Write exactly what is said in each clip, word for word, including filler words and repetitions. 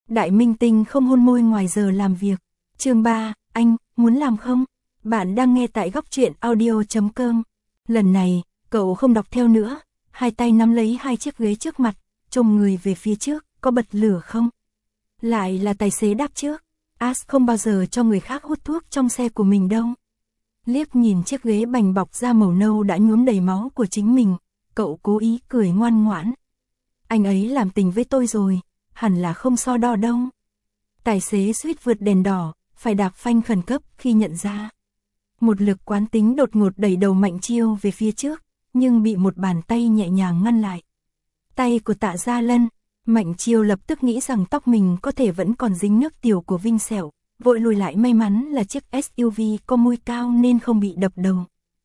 Đại minh tinh không hôn môi ngoài giờ làm việc. Chương ba, anh, muốn làm không? Bạn đang nghe tại góc truyện audio chấm com. Lần này, cậu không đọc theo nữa, hai tay nắm lấy hai chiếc ghế trước mặt, trông người về phía trước, có bật lửa không? Lại là tài xế đáp trước. As không bao giờ cho người khác hút thuốc trong xe của mình đâu. Liếc nhìn chiếc ghế bành bọc da màu nâu đã nhuốm đầy máu của chính mình, cậu cố ý cười ngoan ngoãn. Anh ấy làm tình với tôi rồi, hẳn là không so đo đâu. Tài xế suýt vượt đèn đỏ, phải đạp phanh khẩn cấp khi nhận ra. Một lực quán tính đột ngột đẩy đầu Mạnh Chiêu về phía trước, nhưng bị một bàn tay nhẹ nhàng ngăn lại. Tay của Tạ Gia Lân. Mạnh Chiêu lập tức nghĩ rằng tóc mình có thể vẫn còn dính nước tiểu của Vinh Sẹo, vội lùi lại, may mắn là chiếc ét u vê có mui cao nên không bị đập đầu.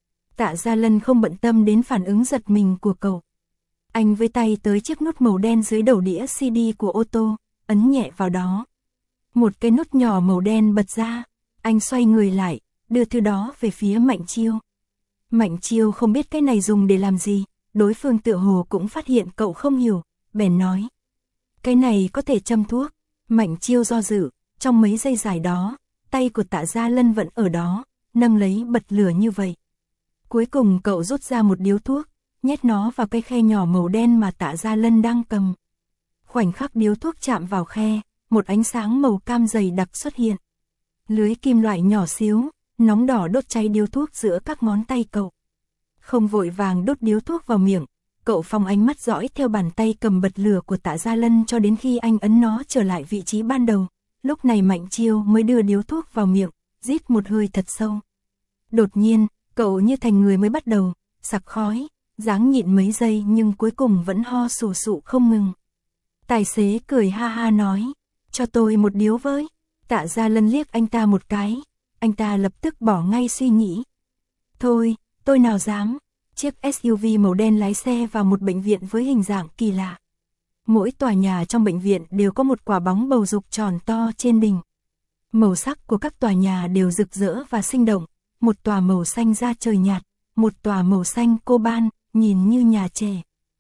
Tạ Gia Lân không bận tâm đến phản ứng giật mình của cậu. Anh với tay tới chiếc nút màu đen dưới đầu đĩa xê đê của ô tô, ấn nhẹ vào đó. Một cái nút nhỏ màu đen bật ra, anh xoay người lại, đưa thứ đó về phía Mạnh Chiêu. Mạnh Chiêu không biết cái này dùng để làm gì, đối phương tựa hồ cũng phát hiện cậu không hiểu, bèn nói. Cái này có thể châm thuốc. Mạnh Chiêu do dự, trong mấy giây dài đó, tay của Tạ Gia Lân vẫn ở đó, nâng lấy bật lửa như vậy. Cuối cùng cậu rút ra một điếu thuốc, nhét nó vào cái khe nhỏ màu đen mà Tạ Gia Lân đang cầm. Khoảnh khắc điếu thuốc chạm vào khe, một ánh sáng màu cam dày đặc xuất hiện. Lưới kim loại nhỏ xíu, nóng đỏ đốt cháy điếu thuốc giữa các ngón tay cậu. Không vội vàng đốt điếu thuốc vào miệng, cậu phóng ánh mắt dõi theo bàn tay cầm bật lửa của Tạ Gia Lân cho đến khi anh ấn nó trở lại vị trí ban đầu. Lúc này Mạnh Chiêu mới đưa điếu thuốc vào miệng, rít một hơi thật sâu. Đột nhiên, cậu như thành người mới bắt đầu, sặc khói, ráng nhịn mấy giây nhưng cuối cùng vẫn ho sù sụ không ngừng. Tài xế cười ha ha nói, cho tôi một điếu với. Tạ Gia Lân liếc anh ta một cái, anh ta lập tức bỏ ngay suy nghĩ. Thôi, tôi nào dám. Chiếc ét u vê màu đen lái xe vào một bệnh viện với hình dạng kỳ lạ. Mỗi tòa nhà trong bệnh viện đều có một quả bóng bầu dục tròn to trên đỉnh. Màu sắc của các tòa nhà đều rực rỡ và sinh động, một tòa màu xanh da trời nhạt, một tòa màu xanh coban, nhìn như nhà trẻ.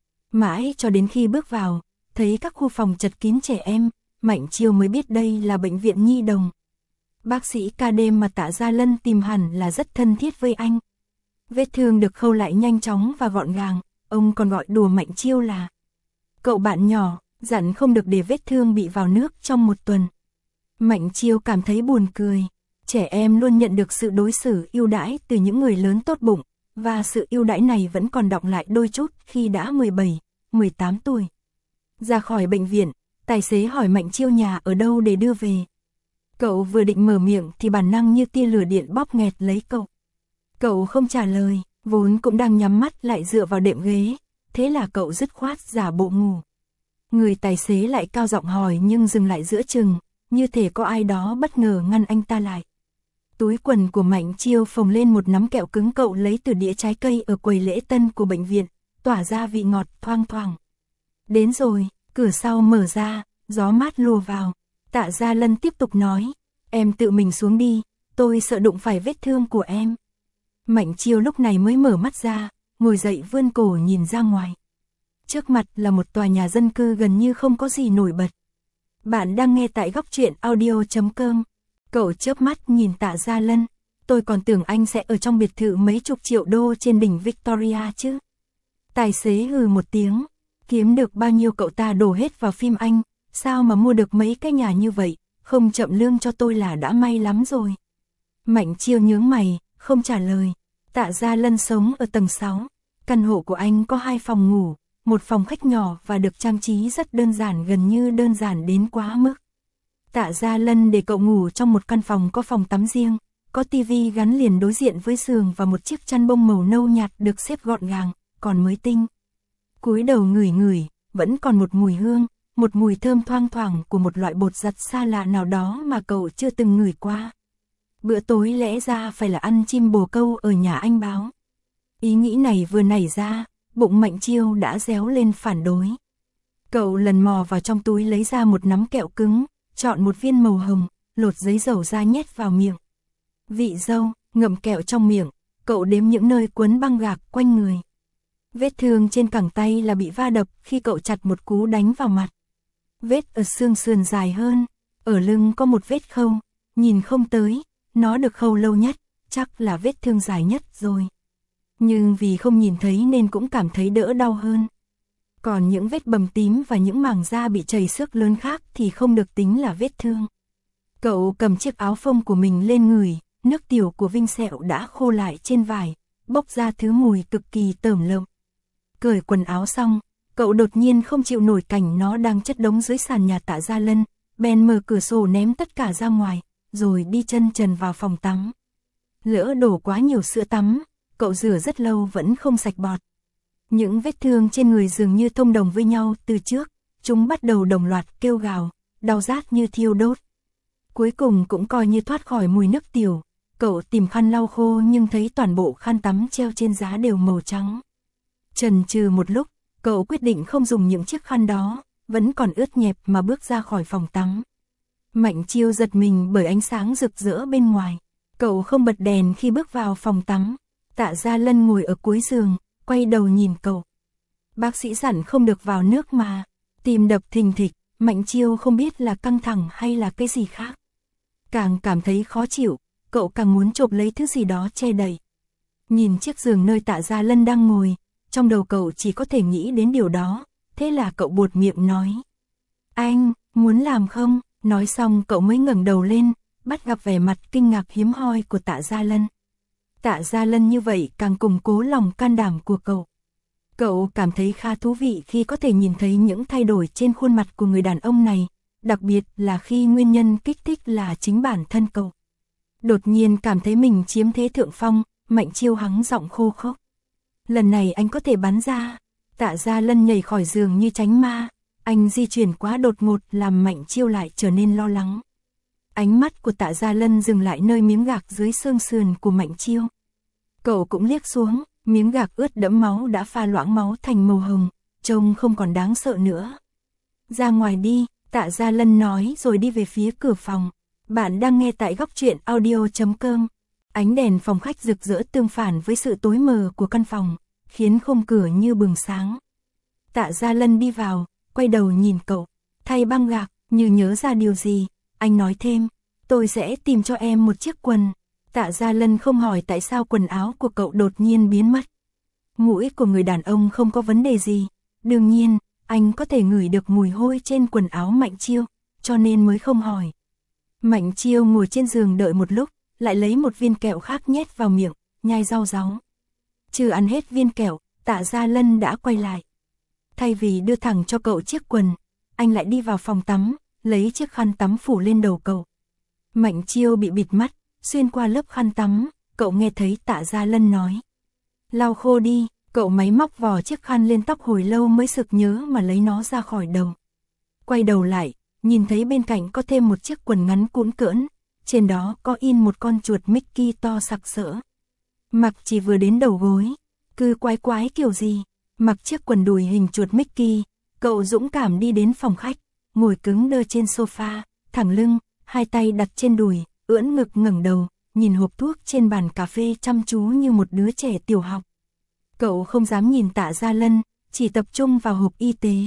Mãi cho đến khi bước vào, thấy các khu phòng chật kín trẻ em, Mạnh Chiêu mới biết đây là bệnh viện nhi đồng. Bác sĩ ca đêm mà Tạ Gia Lân tìm hẳn là rất thân thiết với anh. Vết thương được khâu lại nhanh chóng và gọn gàng, ông còn gọi đùa Mạnh Chiêu là cậu bạn nhỏ, dặn không được để vết thương bị vào nước trong một tuần. Mạnh Chiêu cảm thấy buồn cười, trẻ em luôn nhận được sự đối xử ưu đãi từ những người lớn tốt bụng, và sự ưu đãi này vẫn còn đọng lại đôi chút khi đã mười bảy, mười tám tuổi. Ra khỏi bệnh viện, tài xế hỏi Mạnh Chiêu nhà ở đâu để đưa về. Cậu vừa định mở miệng thì bản năng như tia lửa điện bóp nghẹt lấy cậu. Cậu không trả lời, vốn cũng đang nhắm mắt lại dựa vào đệm ghế, thế là cậu dứt khoát giả bộ ngủ. Người tài xế lại cao giọng hỏi nhưng dừng lại giữa chừng, như thể có ai đó bất ngờ ngăn anh ta lại. Túi quần của Mạnh Chiêu phồng lên một nắm kẹo cứng cậu lấy từ đĩa trái cây ở quầy lễ tân của bệnh viện, tỏa ra vị ngọt thoang thoảng. Đến rồi, cửa sau mở ra, gió mát lùa vào. Tạ Gia Lân tiếp tục nói, em tự mình xuống đi, tôi sợ đụng phải vết thương của em. Mạnh Chiêu lúc này mới mở mắt ra, ngồi dậy vươn cổ nhìn ra ngoài. Trước mặt là một tòa nhà dân cư gần như không có gì nổi bật. Bạn đang nghe tại góc truyện audio chấm com. Cậu chớp mắt nhìn Tạ Gia Lân, tôi còn tưởng anh sẽ ở trong biệt thự mấy chục triệu đô trên đỉnh Victoria chứ. Tài xế hừ một tiếng, kiếm được bao nhiêu cậu ta đổ hết vào phim Anh, sao mà mua được mấy cái nhà như vậy, không chậm lương cho tôi là đã may lắm rồi. Mạnh Chiêu nhướng mày, không trả lời. Tạ Gia Lân sống ở tầng sáu, căn hộ của anh có hai phòng ngủ, một phòng khách nhỏ và được trang trí rất đơn giản, gần như đơn giản đến quá mức. Tạ Gia Lân để cậu ngủ trong một căn phòng có phòng tắm riêng, có tivi gắn liền đối diện với giường và một chiếc chăn bông màu nâu nhạt được xếp gọn gàng, còn mới tinh. Cúi đầu ngửi ngửi, vẫn còn một mùi hương, một mùi thơm thoang thoảng của một loại bột giặt xa lạ nào đó mà cậu chưa từng ngửi qua. Bữa tối lẽ ra phải là ăn chim bồ câu ở nhà anh Báo. Ý nghĩ này vừa nảy ra, bụng Mạnh Chiêu đã réo lên phản đối. Cậu lần mò vào trong túi lấy ra một nắm kẹo cứng, chọn một viên màu hồng, lột giấy dầu ra nhét vào miệng. Vị dâu, ngậm kẹo trong miệng, cậu đếm những nơi quấn băng gạc quanh người. Vết thương trên cẳng tay là bị va đập khi cậu chặt một cú đánh vào mặt. vết ở xương sườn dài hơn, ở lưng có một vết khâu, nhìn không tới, nó được khâu lâu nhất, chắc là vết thương dài nhất rồi. Nhưng vì không nhìn thấy nên cũng cảm thấy đỡ đau hơn. Còn những vết bầm tím và những mảng da bị chảy xước lớn khác thì không được tính là vết thương. Cậu cầm chiếc áo phông của mình lên ngửi, nước tiểu của Vinh Sẹo đã khô lại trên vải, bốc ra thứ mùi cực kỳ tởm lợm. Cởi quần áo xong, cậu đột nhiên không chịu nổi cảnh nó đang chất đống dưới sàn nhà Tạ Gia Lân, bèn mở cửa sổ ném tất cả ra ngoài, rồi đi chân trần vào phòng tắm. Lỡ đổ quá nhiều sữa tắm, cậu rửa rất lâu vẫn không sạch bọt. Những vết thương trên người dường như thông đồng với nhau từ trước, chúng bắt đầu đồng loạt kêu gào, đau rát như thiêu đốt. Cuối cùng cũng coi như thoát khỏi mùi nước tiểu, cậu tìm khăn lau khô nhưng thấy toàn bộ khăn tắm treo trên giá đều màu trắng. Chần chừ một lúc, cậu quyết định không dùng những chiếc khăn đó, vẫn còn ướt nhẹp mà bước ra khỏi phòng tắm. Mạnh Chiêu giật mình bởi ánh sáng rực rỡ bên ngoài. Cậu không bật đèn khi bước vào phòng tắm. Tạ Gia Lân ngồi ở cuối giường, quay đầu nhìn cậu. Bác sĩ dặn không được vào nước mà. Tim đập thình thịch, Mạnh Chiêu không biết là căng thẳng hay là cái gì khác. Càng cảm thấy khó chịu, cậu càng muốn chộp lấy thứ gì đó che đậy. Nhìn chiếc giường nơi Tạ Gia Lân đang ngồi, trong đầu cậu chỉ có thể nghĩ đến điều đó, thế là cậu buột miệng nói. Anh, muốn làm không? Nói xong cậu mới ngẩng đầu lên, bắt gặp vẻ mặt kinh ngạc hiếm hoi của Tạ Gia Lân. Tạ Gia Lân như vậy càng củng cố lòng can đảm của cậu. Cậu cảm thấy khá thú vị khi có thể nhìn thấy những thay đổi trên khuôn mặt của người đàn ông này, đặc biệt là khi nguyên nhân kích thích là chính bản thân cậu. Đột nhiên cảm thấy mình chiếm thế thượng phong, Mạnh Chiêu hắng giọng khô khốc. Lần này anh có thể bắn ra. Tạ Gia Lân nhảy khỏi giường như tránh ma, anh di chuyển quá đột ngột làm Mạnh Chiêu lại trở nên lo lắng. Ánh mắt của Tạ Gia Lân dừng lại nơi miếng gạc dưới xương sườn của Mạnh Chiêu. Cậu cũng liếc xuống, miếng gạc ướt đẫm máu đã pha loãng máu thành màu hồng, trông không còn đáng sợ nữa. Ra ngoài đi, Tạ Gia Lân nói rồi đi về phía cửa phòng. Bạn đang nghe tại góc truyện audio chấm com. Ánh đèn phòng khách rực rỡ tương phản với sự tối mờ của căn phòng, khiến khung cửa như bừng sáng. Tạ Gia Lân đi vào, quay đầu nhìn cậu, thay băng gạc, như nhớ ra điều gì, anh nói thêm, tôi sẽ tìm cho em một chiếc quần. Tạ Gia Lân không hỏi tại sao quần áo của cậu đột nhiên biến mất. Mũi của người đàn ông không có vấn đề gì, đương nhiên, anh có thể ngửi được mùi hôi trên quần áo Mạnh Chiêu, cho nên mới không hỏi. Mạnh Chiêu ngồi trên giường đợi một lúc, lại lấy một viên kẹo khác nhét vào miệng, nhai rau ráu. Chưa ăn hết viên kẹo, Tạ Gia Lân đã quay lại. Thay vì đưa thẳng cho cậu chiếc quần, anh lại đi vào phòng tắm, lấy chiếc khăn tắm phủ lên đầu cậu. Mạnh Chiêu bị bịt mắt, xuyên qua lớp khăn tắm, cậu nghe thấy Tạ Gia Lân nói. Lau khô đi, cậu máy móc vò chiếc khăn lên tóc hồi lâu mới sực nhớ mà lấy nó ra khỏi đầu. Quay đầu lại, nhìn thấy bên cạnh có thêm một chiếc quần ngắn cũn cỡn, trên đó có in một con chuột Mickey to sặc sỡ. Mặc chỉ vừa đến đầu gối, cứ quái quái kiểu gì, mặc chiếc quần đùi hình chuột Mickey, cậu dũng cảm đi đến phòng khách, ngồi cứng đơ trên sofa, thẳng lưng, hai tay đặt trên đùi, ưỡn ngực ngẩng đầu, nhìn hộp thuốc trên bàn cà phê chăm chú như một đứa trẻ tiểu học. Cậu không dám nhìn Tạ Gia Lân, chỉ tập trung vào hộp y tế.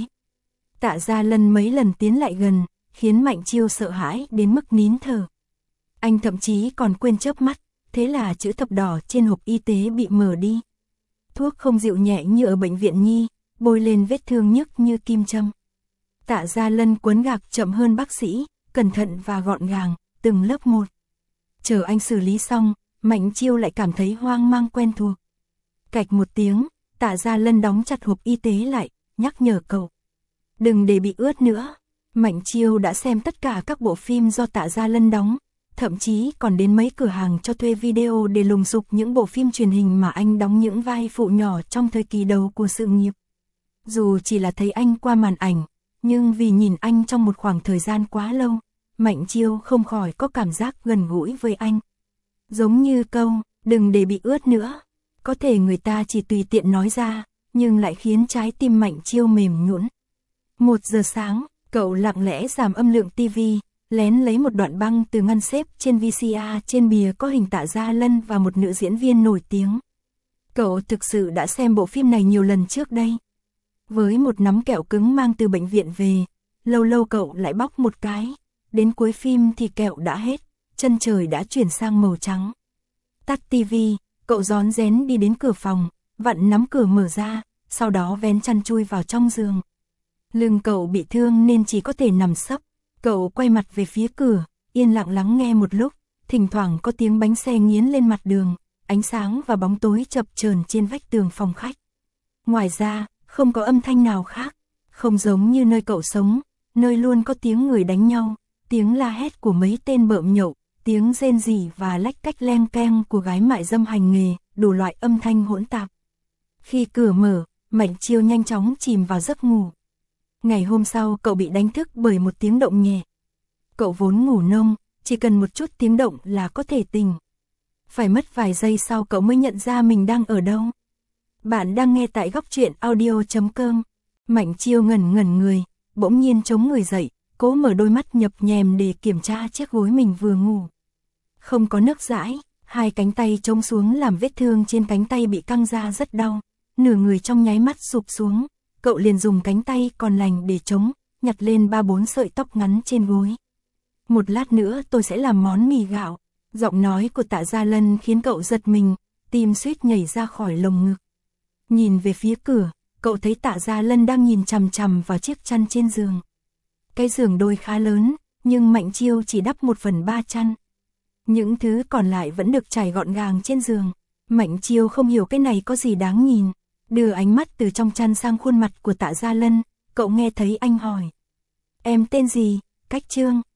Tạ Gia Lân mấy lần tiến lại gần, khiến Mạnh Chiêu sợ hãi đến mức nín thở. Anh thậm chí còn quên chớp mắt, thế là chữ thập đỏ trên hộp y tế bị mở đi. Thuốc không dịu nhẹ như ở bệnh viện nhi, bôi lên vết thương nhức như kim châm. Tạ Gia Lân quấn gạc chậm hơn bác sĩ, cẩn thận và gọn gàng, từng lớp một. Chờ anh xử lý xong, Mạnh Chiêu lại cảm thấy hoang mang quen thuộc. Cạch một tiếng, Tạ Gia Lân đóng chặt hộp y tế lại, nhắc nhở cậu. Đừng để bị ướt nữa. Mạnh Chiêu đã xem tất cả các bộ phim do Tạ Gia Lân đóng, thậm chí còn đến mấy cửa hàng cho thuê video để lùng sục những bộ phim truyền hình mà anh đóng những vai phụ nhỏ trong thời kỳ đầu của sự nghiệp. Dù chỉ là thấy anh qua màn ảnh, nhưng vì nhìn anh trong một khoảng thời gian quá lâu, Mạnh Chiêu không khỏi có cảm giác gần gũi với anh. Giống như câu, đừng để bị ướt nữa. Có thể người ta chỉ tùy tiện nói ra, nhưng lại khiến trái tim Mạnh Chiêu mềm nhũn. Một giờ sáng, cậu lặng lẽ giảm âm lượng tivi, lén lấy một đoạn băng từ ngăn xếp trên vê xê a, trên bìa có hình Tạ Gia Lân và một nữ diễn viên nổi tiếng. Cậu thực sự đã xem bộ phim này nhiều lần trước đây. Với một nắm kẹo cứng mang từ bệnh viện về, lâu lâu cậu lại bóc một cái. Đến cuối phim thì kẹo đã hết, chân trời đã chuyển sang màu trắng. Tắt tivi, cậu rón rén đi đến cửa phòng, vặn nắm cửa mở ra, sau đó vén chăn chui vào trong giường. Lưng cậu bị thương nên chỉ có thể nằm sấp. Cậu quay mặt về phía cửa, yên lặng lắng nghe một lúc, thỉnh thoảng có tiếng bánh xe nghiến lên mặt đường, ánh sáng và bóng tối chập chờn trên vách tường phòng khách. Ngoài ra, không có âm thanh nào khác, không giống như nơi cậu sống, nơi luôn có tiếng người đánh nhau, tiếng la hét của mấy tên bợm nhậu, tiếng rên rỉ và lách cách leng keng của gái mại dâm hành nghề, đủ loại âm thanh hỗn tạp. Khi cửa mở, Mạnh Chiêu nhanh chóng chìm vào giấc ngủ. Ngày hôm sau cậu bị đánh thức bởi một tiếng động nhẹ. Cậu vốn ngủ nông, chỉ cần một chút tiếng động là có thể tỉnh. Phải mất vài giây sau cậu mới nhận ra mình đang ở đâu. Bạn đang nghe tại góc truyện audio chấm com. Mạnh Chiêu ngẩn ngẩn người, bỗng nhiên chống người dậy, cố mở đôi mắt nhập nhèm để kiểm tra chiếc gối mình vừa ngủ. Không có nước dãi, hai cánh tay trông xuống làm vết thương trên cánh tay bị căng ra rất đau. Nửa người trong nháy mắt sụp xuống, cậu liền dùng cánh tay còn lành để chống, nhặt lên ba bốn sợi tóc ngắn trên gối. Một lát nữa tôi sẽ làm món mì gạo. Giọng nói của Tạ Gia Lân khiến cậu giật mình, tim suýt nhảy ra khỏi lồng ngực. Nhìn về phía cửa, cậu thấy Tạ Gia Lân đang nhìn chằm chằm vào chiếc chăn trên giường. Cái giường đôi khá lớn, nhưng Mạnh Chiêu chỉ đắp một phần ba chăn. Những thứ còn lại vẫn được trải gọn gàng trên giường. Mạnh Chiêu không hiểu cái này có gì đáng nhìn. Đưa ánh mắt từ trong chăn sang khuôn mặt của Tạ Gia Lân, cậu nghe thấy anh hỏi. Em tên gì? Cách Trương.